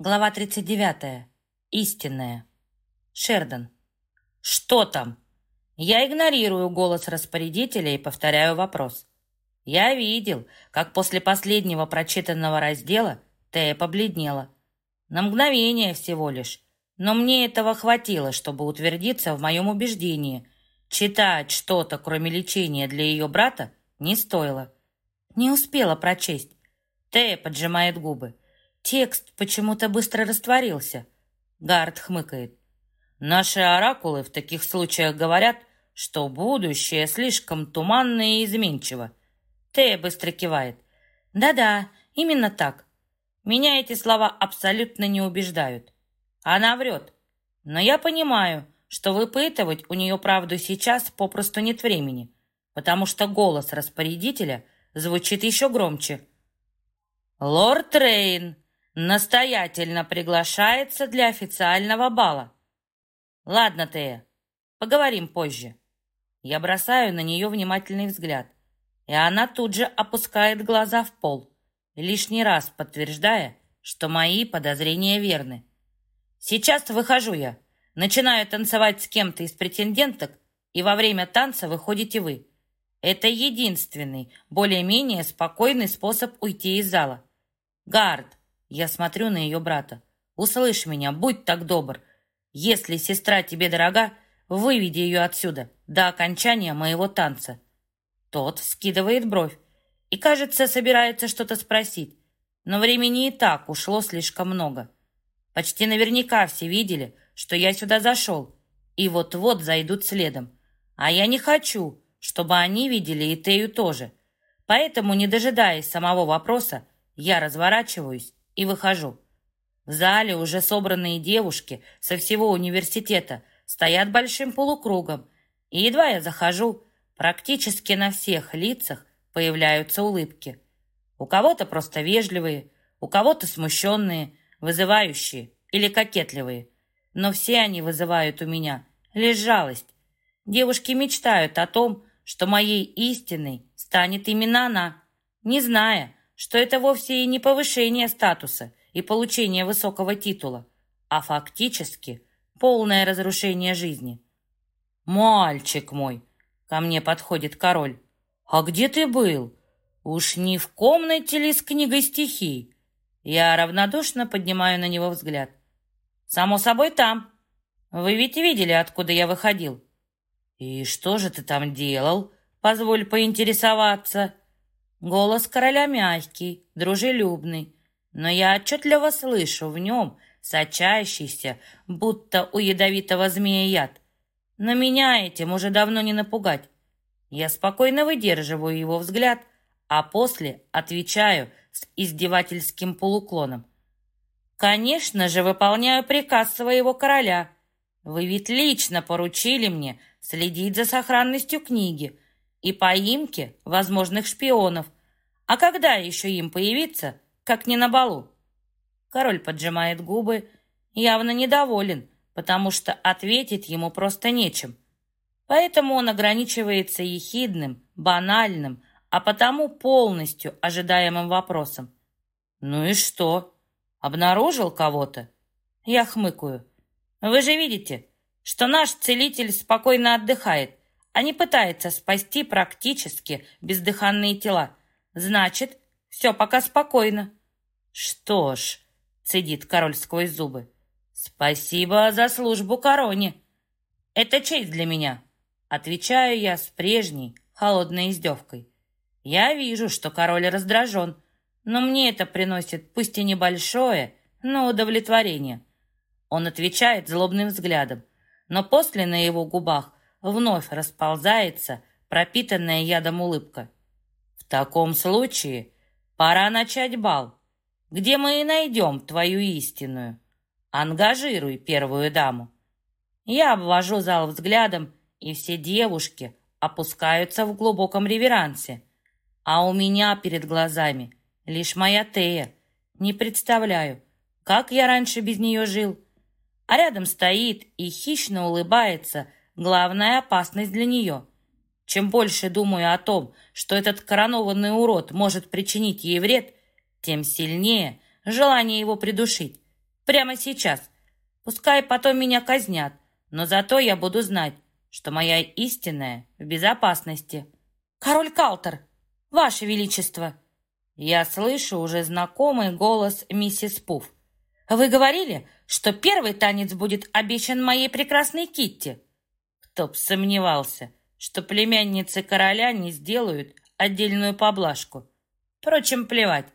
Глава 39. Истинная. Шердон. «Что там?» Я игнорирую голос распорядителя и повторяю вопрос. Я видел, как после последнего прочитанного раздела Тея побледнела. На мгновение всего лишь. Но мне этого хватило, чтобы утвердиться в моем убеждении. Читать что-то, кроме лечения для ее брата, не стоило. Не успела прочесть. Тея поджимает губы. Текст почему-то быстро растворился. Гард хмыкает. Наши оракулы в таких случаях говорят, что будущее слишком туманно и изменчиво. Тея быстро кивает. Да-да, именно так. Меня эти слова абсолютно не убеждают. Она врет. Но я понимаю, что выпытывать у нее правду сейчас попросту нет времени, потому что голос распорядителя звучит еще громче. «Лорд Рейн настоятельно приглашается для официального бала». «Ладно, Тея, поговорим позже». Я бросаю на нее внимательный взгляд, и она тут же опускает глаза в пол, лишний раз подтверждая, что мои подозрения верны. Сейчас выхожу я, начинаю танцевать с кем-то из претенденток, и во время танца выходите вы. Это единственный, более-менее спокойный способ уйти из зала. Гард, я смотрю на ее брата. Услышь меня, будь так добр. Если сестра тебе дорога, выведи ее отсюда до окончания моего танца. Тот вскидывает бровь и, кажется, собирается что-то спросить, но времени и так ушло слишком много. Почти наверняка все видели, что я сюда зашел, и вот-вот зайдут следом. А я не хочу, чтобы они видели и Тею тоже. Поэтому, не дожидаясь самого вопроса, я разворачиваюсь и выхожу. В зале уже собранные девушки со всего университета стоят большим полукругом, и едва я захожу, практически на всех лицах появляются улыбки. У кого-то просто вежливые, у кого-то смущенные, вызывающие или кокетливые. Но все они вызывают у меня лишь жалость. Девушки мечтают о том, что моей истиной станет именно она, не зная, что это вовсе и не повышение статуса и получение высокого титула, а фактически полное разрушение жизни. «Мальчик мой!» — ко мне подходит король. «А где ты был? Уж не в комнате ли с книгой стихий?» Я равнодушно поднимаю на него взгляд. «Само собой, там. Вы ведь видели, откуда я выходил?» «И что же ты там делал? Позволь поинтересоваться». Голос короля мягкий, дружелюбный, но я отчетливо слышу в нем сочащийся, будто у ядовитого змея яд. Но меня этим уже давно не напугать. Я спокойно выдерживаю его взгляд, а после отвечаю с издевательским полуклоном. «Конечно же, выполняю приказ своего короля. Вы ведь лично поручили мне следить за сохранностью книги и поимки возможных шпионов. А когда еще им появиться, как не на балу?» Король поджимает губы, явно недоволен, потому что ответить ему просто нечем. Поэтому он ограничивается ехидным, банальным, а потому полностью ожидаемым вопросом. «Ну и что? Обнаружил кого-то?» Я хмыкаю. «Вы же видите, что наш целитель спокойно отдыхает, а не пытается спасти практически бездыханные тела. Значит, все пока спокойно». «Что ж», — цедит король сквозь зубы, — «спасибо за службу короне. Это честь для меня», — отвечаю я с прежней холодной издевкой. Я вижу, что король раздражен, но мне это приносит пусть и небольшое, но удовлетворение. Он отвечает злобным взглядом, но после на его губах вновь расползается пропитанная ядом улыбка. «В таком случае пора начать бал, где мы и найдем твою истинную. Ангажируй первую даму». Я обвожу зал взглядом, и все девушки опускаются в глубоком реверансе. А у меня перед глазами лишь моя Тея. Не представляю, как я раньше без нее жил. А рядом стоит и хищно улыбается главная опасность для нее. Чем больше думаю о том, что этот коронованный урод может причинить ей вред, тем сильнее желание его придушить. Прямо сейчас. Пускай потом меня казнят, но зато я буду знать, что моя истинная в безопасности. Король Калтер, Ваше Величество!» Я слышу уже знакомый голос миссис Пуф. «Вы говорили, что первый танец будет обещан моей прекрасной Китти?» Кто б сомневался, что племянницы короля не сделают отдельную поблажку. Впрочем, плевать.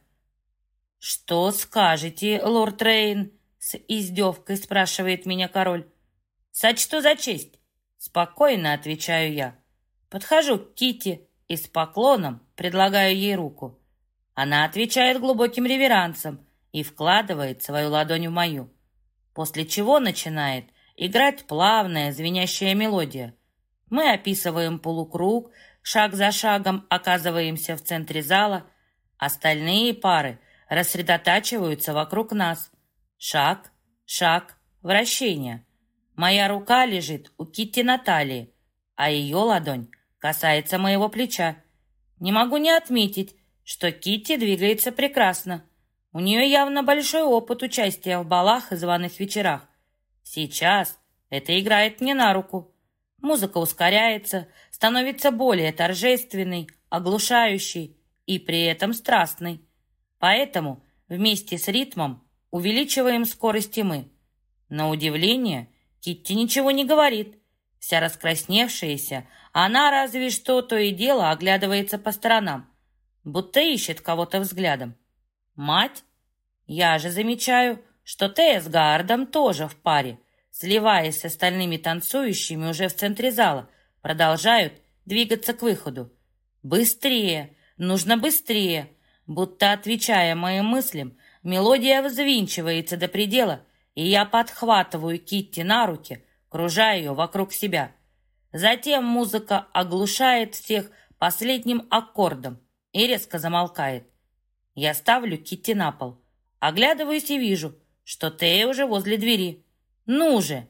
«Что скажете, лорд Рейн?» — с издевкой спрашивает меня король. «Сочту за честь», — спокойно отвечаю я. Подхожу к Китти и с поклоном предлагаю ей руку. Она отвечает глубоким реверансом и вкладывает свою ладонь в мою, после чего начинает играть плавная звенящая мелодия. Мы описываем полукруг, шаг за шагом оказываемся в центре зала, остальные пары рассредотачиваются вокруг нас. Шаг, шаг, вращение. Моя рука лежит у Китти на талии, а ее ладонь касается моего плеча. Не могу не отметить, что Китти двигается прекрасно. У нее явно большой опыт участия в балах и званых вечерах. Сейчас это играет мне на руку. Музыка ускоряется, становится более торжественной, оглушающей и при этом страстной. Поэтому вместе с ритмом увеличиваем скорость и мы. На удивление, Китти ничего не говорит. Вся раскрасневшаяся, она разве что то и дело оглядывается по сторонам, будто ищет кого-то взглядом. Мать? Я же замечаю, что Тея с Гардом тоже в паре, сливаясь с остальными танцующими уже в центре зала, продолжают двигаться к выходу. Быстрее, нужно быстрее. Будто отвечая моим мыслям, мелодия взвинчивается до предела, и я подхватываю Китти на руки, кружа ее вокруг себя. Затем музыка оглушает всех последним аккордом и резко замолкает. Я ставлю Китти на пол, оглядываюсь и вижу, что Тея уже возле двери. «Ну же!»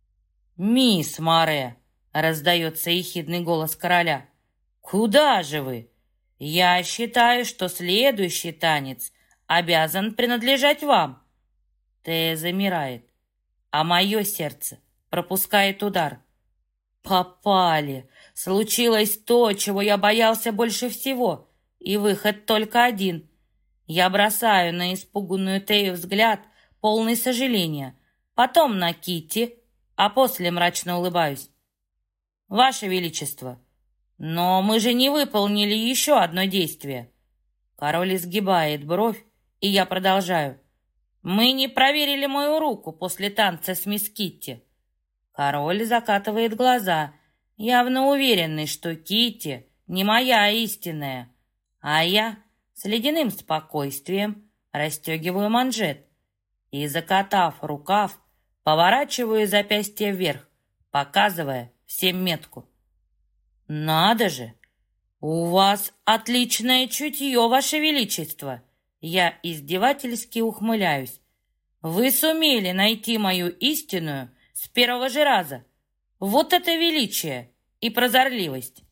«Мисс Море!» — раздается ехидный голос короля. «Куда же вы? Я считаю, что следующий танец обязан принадлежать вам». Тея замирает, а мое сердце пропускает удар. Попали! Случилось то, чего я боялся больше всего, и выход только один. Я бросаю на испуганную Тею взгляд, полный сожаления, потом на Китти, а после мрачно улыбаюсь. «Ваше Величество, но мы же не выполнили еще одно действие». Король изгибает бровь, и я продолжаю. «Мы не проверили мою руку после танца с мисс Китти». Король закатывает глаза, явно уверенный, что Китти не моя истинная, а я с ледяным спокойствием расстегиваю манжет и, закатав рукав, поворачиваю запястье вверх, показывая всем метку. «Надо же! У вас отличное чутье, Ваше Величество!» Я издевательски ухмыляюсь. «Вы сумели найти мою истинную с первого же раза. Вот это величие и прозорливость!»